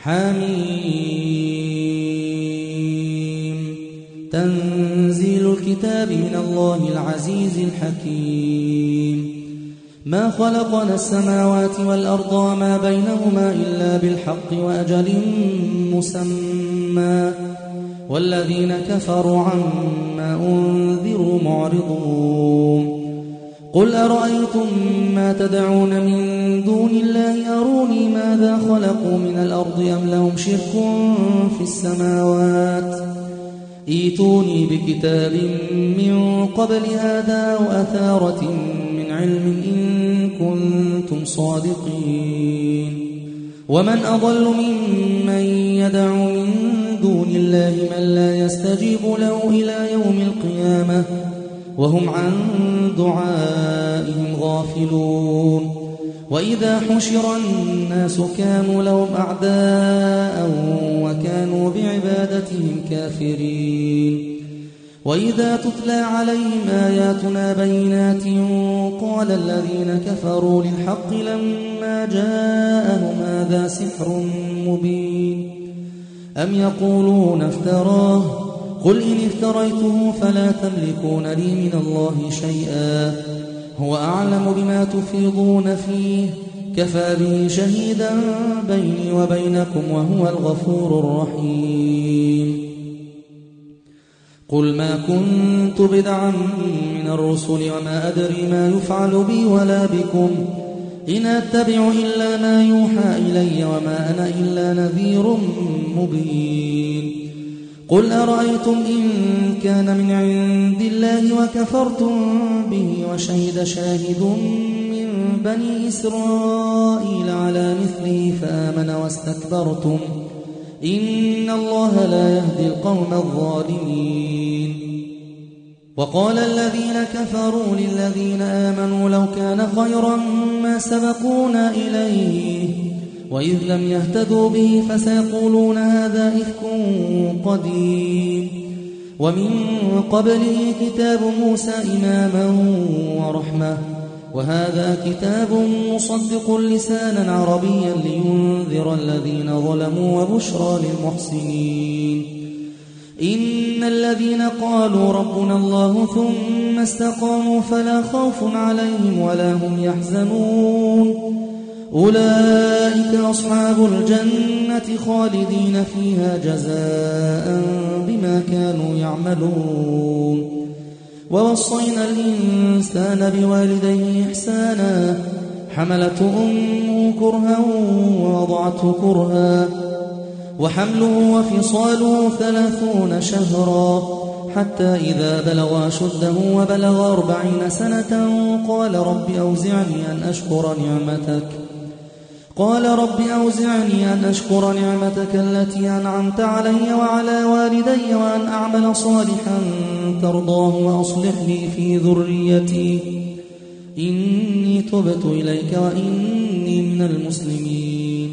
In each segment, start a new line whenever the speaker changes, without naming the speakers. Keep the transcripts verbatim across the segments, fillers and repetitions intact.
حميم تنزيل الكتاب من الله العزيز الحكيم ما خلقنا السماوات والأرض وما بينهما إلا بالحق وأجل مسمى والذين كفروا عما أنذروا معرضون قل أرأيتم ما تدعون من دون الله أروني ماذا خلقوا من الأرض أم لهم شرك في السماوات ايتوني بكتاب من قبل هذا أو أثارة من علم إن كنتم صادقين ومن أضل ممن يدعو من دون الله من لا يستجيب له إلى يوم القيامة وهم عن دعائهم غافلون وإذا حشر الناس كانوا لهم أعداء وكانوا بعبادتهم كافرين وإذا تتلى عليهم آياتنا بينات قال الذين كفروا للحق لما جاءهم هذا سحر مبين أم يقولون افتراه قل إن افتريته فلا تملكون لي من الله شيئا هو أعلم بما تفيضون فيه كفى به شهيدا بيني وبينكم وهو الغفور الرحيم قل ما كنت بدعا من الرسل وما أدري ما يفعل بي ولا بكم إن أتبع إلا ما يوحى إلي وما أنا إلا نذير مبين قل أرأيتم إن كان من عند الله وكفرتم به وشهد شاهد من بني إسرائيل على مثله فآمن واستكبرتم إن الله لا يهدي القوم الظالمين وقال الذين كفروا للذين آمنوا لو كان خيرا ما سبقونا إليه وإذ لم يهتدوا به فسيقولون هذا إفك قديم ومن قبله كتاب موسى إماما ورحمة وهذا كتاب مصدق لسانا عربيا لينذر الذين ظلموا وبشرى للمحسنين إن الذين قالوا ربنا الله ثم استقاموا فلا خوف عليهم ولا هم يحزنون أولئك أصحاب الجنة خالدين فيها جزاء بما كانوا يعملون ووصينا الإنسان بوالديه إحسانا حملته أمه كرها ووضعته كرها وحمله وفصاله ثلاثون شهرا حتى إذا بلغ أشده وبلغ أربعين سنة قال رب أوزعني أن أشكر نعمتك قال رب أوزعني أن أشكر نعمتك التي أنعمت علي وعلى والدي وأن أعمل صالحا ترضاه وأصلح لي في ذريتي إني تبت إليك وإني من المسلمين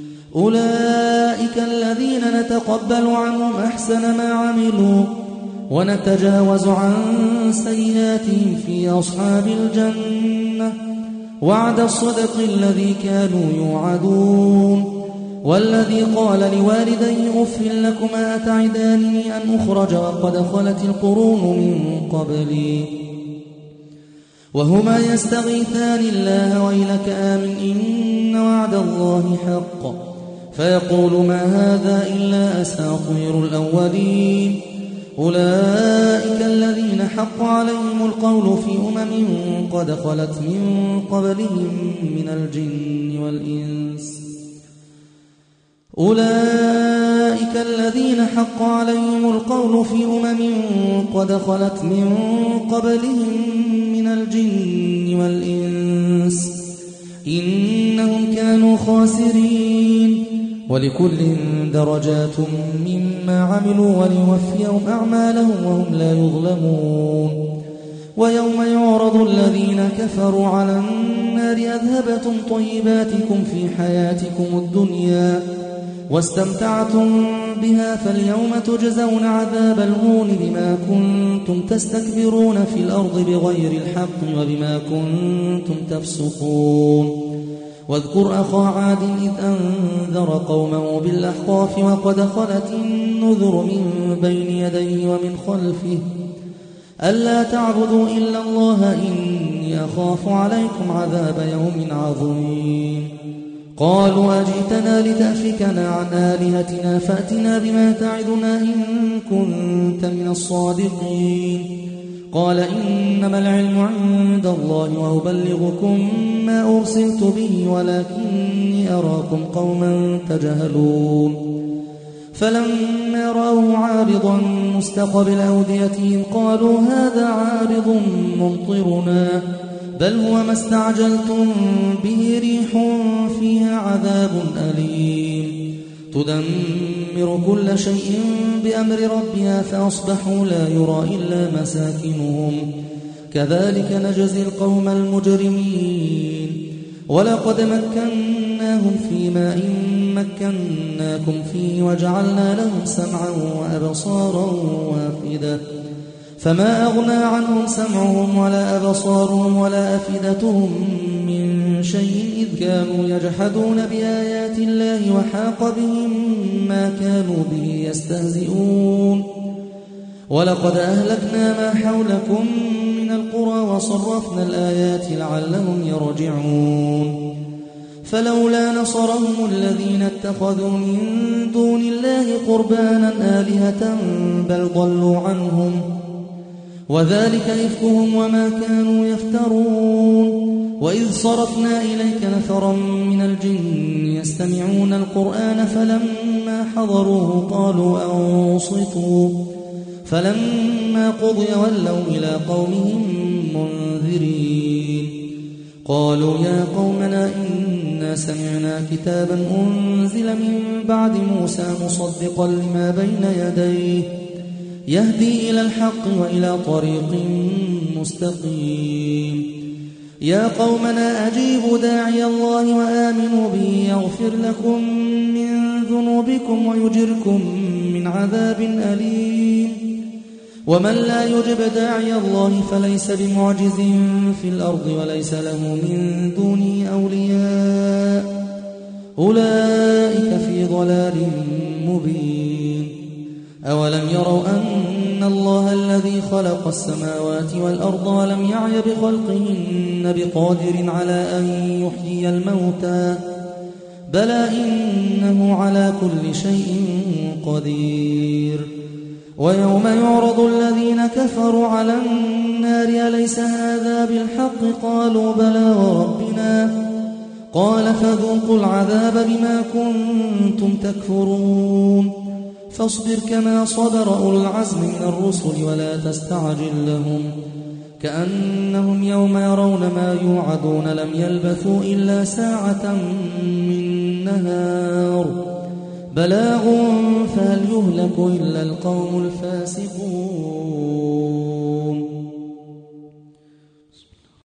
أولئك الذين نتقبل عنهم أحسن ما عملوا ونتجاوز عن سيئاتهم في أصحاب الجنة وعد الصدق الذي كانوا يوعدون والذي قال لوالديه أف لكما أتعدانني أن أخرج وقد خلت القرون من قبلي وهما يستغيثان الله ويلك آمن إن وعد الله حق فيقول ما هذا إلا أساطير الأولين أولئك الذين حق عليهم القول في أمم قد خلت من قبلهم من الجن والإنس أولئك الذين حق عليهم القول في أمم قد خلت من قبلهم من الجن والإنس إنهم كانوا خاسرين ولكل درجات مما عملوا وليوفيهم أعمالهم وهم لا يظلمون ويوم يعرض الذين كفروا على النار أذهبتم طيباتكم في حياتكم الدنيا واستمتعتم بها فاليوم تجزون عذاب الهون بما كنتم تستكبرون في الأرض بغير الحق وبما كنتم تفسقون واذكر أخا عاد إذ أنذر قومه بالأحقاف وقد خلت النذر من بين يديه ومن خلفه ألا تعبدوا إلا الله إني أخاف عليكم عذاب يوم عظيم قالوا أجئتنا لتأفكنا عن آلهتنا فأتنا بما تعدنا إن كنت من الصادقين قال إنما العلم عند الله وأبلغكم ما أرسلت به ولكني أراكم قوما تجهلون فلما رأوه عارضا مستقبل أوديتهم قالوا هذا عارض ممطرنا بل هو ما استعجلتم به ريح فيها عذاب أليم تدمر كل شيء بأمر ربها فأصبحوا لا يرى إلا مساكنهم كذلك نجزي القوم المجرمين ولقد مكناهم في ماء مكناكم فيه وجعلنا لهم سمعا وأبصارا وأفئدة فما أغنى عنهم سمعهم ولا أبصارهم ولا أفئدتهم من شيء إذ كانوا يجحدون بآيات الله وحاق بهم ما كانوا به يستهزئون ولقد أهلكنا ما حولكم من القرى وصرفنا الآيات لعلهم يرجعون فلولا نصرهم الذين اتخذوا من دون الله قربانا آلهة بل ضلوا عنهم وذلك إفكهم وما كانوا يفترون وإذ صرفنا إليك نفرا من الجن يستمعون القرآن فلما حضروه قالوا أنصتوا فلما قضي ولوا إلى قومهم منذرين قالوا يا قومنا إنا سمعنا كتابا أنزل من بعد موسى مصدقا لما بين يديه يهدي إلى الحق وإلى طريق مستقيم يا قومنا أجيبوا داعي الله وآمنوا به يغفر لكم من ذنوبكم ويجركم من عذاب أليم ومن لا يجب داعي الله فليس بمعجز في الأرض وليس له من دونه أولياء أولئك في ضلال مبين أولم يروا أن الله الذي خلق السماوات والأرض ولم يعي بخلقهن بقادر على أن يحيي الموتى بلى إنه على كل شيء قدير ويوم يعرض الذين كفروا على النار أليس هذا بالحق قالوا بلى وربنا قال فذوقوا العذاب بما كنتم تكفرون فاصبر كما صبر أولو العزم من الرسل ولا تستعجل لهم كأنهم يوم يرون ما يوعدون لم يلبثوا إلا ساعة من نهار بلاغ فهل يهلك إلا القوم الفاسقون